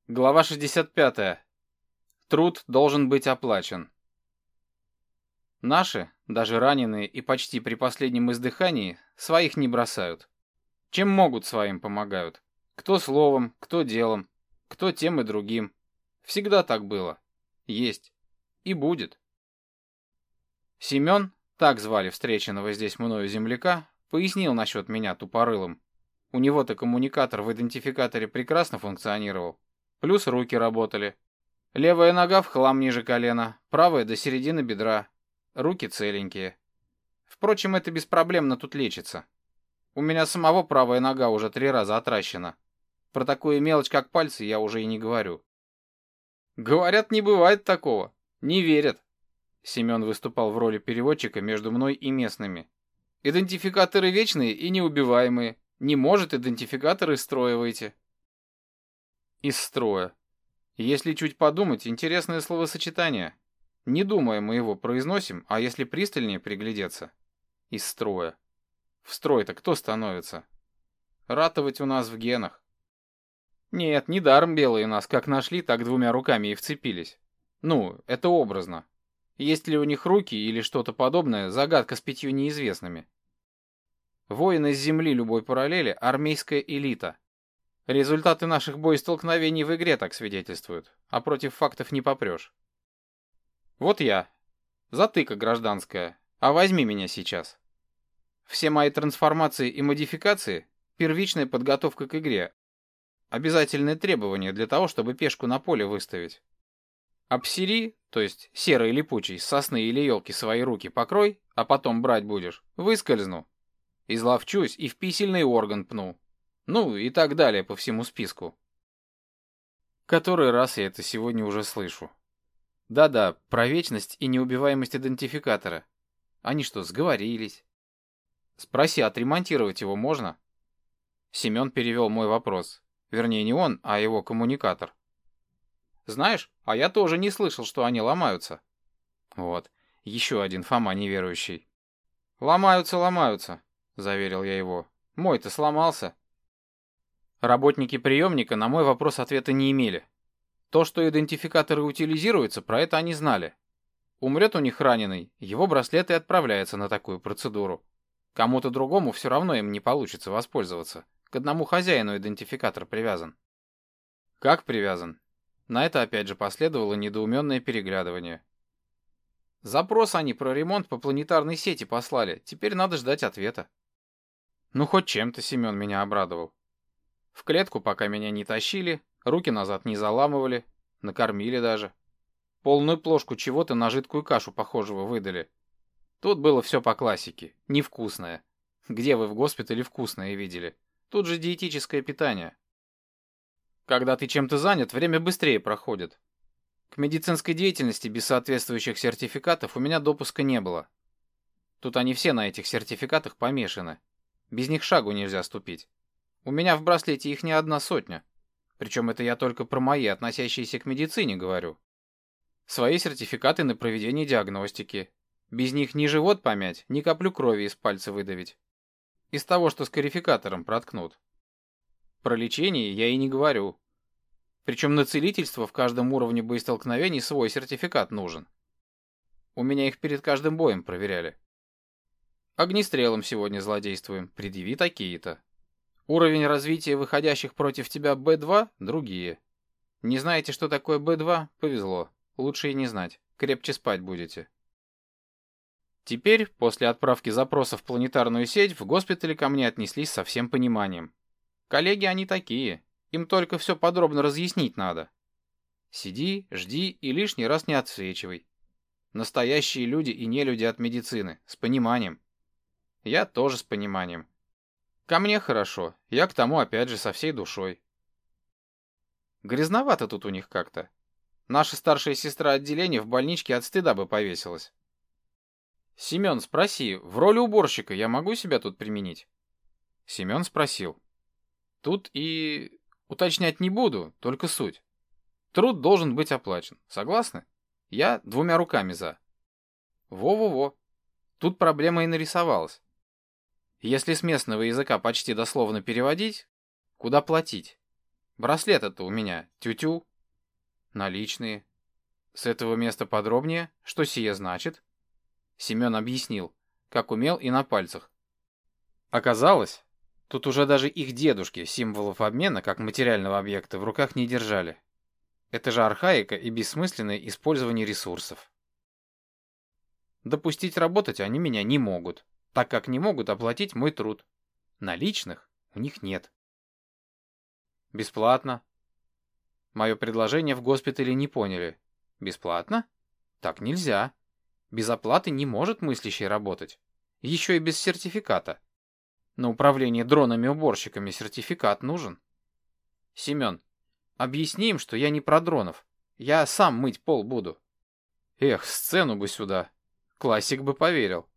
Глава 65. Труд должен быть оплачен. Наши, даже раненые и почти при последнем издыхании, своих не бросают. Чем могут, своим помогают. Кто словом, кто делом, кто тем и другим. Всегда так было. Есть. И будет. Семен, так звали встреченного здесь мною земляка, пояснил насчет меня тупорылым. У него-то коммуникатор в идентификаторе прекрасно функционировал. Плюс руки работали. Левая нога в хлам ниже колена, правая до середины бедра. Руки целенькие. Впрочем, это беспроблемно тут лечится. У меня самого правая нога уже 3 раза отращена. Про такую мелочь, как пальцы, я уже и не говорю. Говорят, не бывает такого. Не верят. Семен выступал в роли переводчика между мной и местными. Идентификаторы вечные и неубиваемые. Не может идентификатор из строя выйти. Из строя. Если чуть подумать, интересное словосочетание. Не думая, мы его произносим, а если пристальнее приглядеться? Из строя. В строй-то кто становится? Ратовать у нас в генах. Нет, недаром белые нас как нашли, так 2 руками и вцепились. Ну, это образно. Есть ли у них руки или что-то подобное, загадка с 5 неизвестными. Воины с земли любой параллели — армейская элита. Результаты наших боестолкновений в игре так свидетельствуют, а против фактов не попрешь. Вот я. Затыка гражданская. А возьми меня сейчас. Все мои трансформации и модификации — первичная подготовка к игре. Обязательное требование для того, чтобы пешку на поле выставить. Обсери, то есть серый липучий, с сосны или елки свои руки покрой, а потом брать будешь. Выскользну. Изловчусь и в писельный орган пну. Ну и так далее по всему списку. Который раз я это сегодня уже слышу. Да-да, про вечность и неубиваемость идентификатора. Они что, сговорились? Спроси, отремонтировать его можно? Семен перевел мой вопрос. Вернее, не он, а его коммуникатор. Знаешь, а я тоже не слышал, что они ломаются. Вот, еще один Фома неверующий. Ломаются, заверил я его. Мой-то сломался. Работники приемника на мой вопрос ответа не имели. То, что идентификаторы утилизируются, про это они знали. Умрет у них раненый, его браслет и отправляется на такую процедуру. Кому-то другому все равно им не получится воспользоваться. К одному хозяину идентификатор привязан. Как привязан? На это опять же последовало недоуменное переглядывание. Запрос они про ремонт по планетарной сети послали, теперь надо ждать ответа. Ну хоть чем-то Семен меня обрадовал. В клетку пока меня не тащили, руки назад не заламывали, накормили даже. Полную плошку чего-то на жидкую кашу похожего выдали. Тут было все по классике, невкусное. Где вы в госпитале вкусное видели? Тут же диетическое питание. Когда ты чем-то занят, время быстрее проходит. К медицинской деятельности без соответствующих сертификатов у меня допуска не было. Тут они все на этих сертификатах помешаны. Без них шагу нельзя ступить. У меня в браслете их не 1 сотня. Причем это я только про мои, относящиеся к медицине, говорю. Свои сертификаты на проведение диагностики. Без них ни живот помять, ни каплю крови из пальца выдавить. Из того, что с корификатором проткнут. Про лечение я и не говорю. Причем на целительство в каждом уровне боестолкновений свой сертификат нужен. У меня их перед каждым боем проверяли. Огнестрелом сегодня злодействуем, предъяви такие-то. Уровень развития выходящих против тебя Б2 – другие. Не знаете, что такое Б2? Повезло. Лучше и не знать. Крепче спать будете. Теперь, после отправки запроса в планетарную сеть, в госпитале ко мне отнеслись со всем пониманием. Коллеги они такие. Им только все подробно разъяснить надо. Сиди, жди и лишний раз не отсвечивай. Настоящие люди и нелюди от медицины. С пониманием. Я тоже с пониманием. Ко мне хорошо, я к тому опять же со всей душой. Грязновато тут у них как-то. Наша старшая сестра отделения в больничке от стыда бы повесилась. Семен, спроси, в роли уборщика я могу себя тут применить? Семен спросил. Тут и... уточнять не буду, только суть. Труд должен быть оплачен, согласны? Я 2 руками за. Во-во-во. Тут проблема и нарисовалась. Если с местного языка почти дословно переводить, куда платить? Браслет-то у меня тю-тю. Наличные. С этого места подробнее, что сие значит? Семен объяснил, как умел и на пальцах. Оказалось, тут уже даже их дедушки символов обмена как материального объекта в руках не держали. Это же архаика и бессмысленное использование ресурсов. Допустить работать они меня не могут, так как не могут оплатить мой труд. Наличных у них нет. Бесплатно. Мое предложение в госпитале не поняли. Бесплатно? Так нельзя. Без оплаты не может мыслящий работать. Еще и без сертификата. На управление дронами-уборщиками сертификат нужен. Семен, объясни им, что я не про дронов. Я сам мыть пол буду. Эх, сцену бы сюда. Классик бы поверил.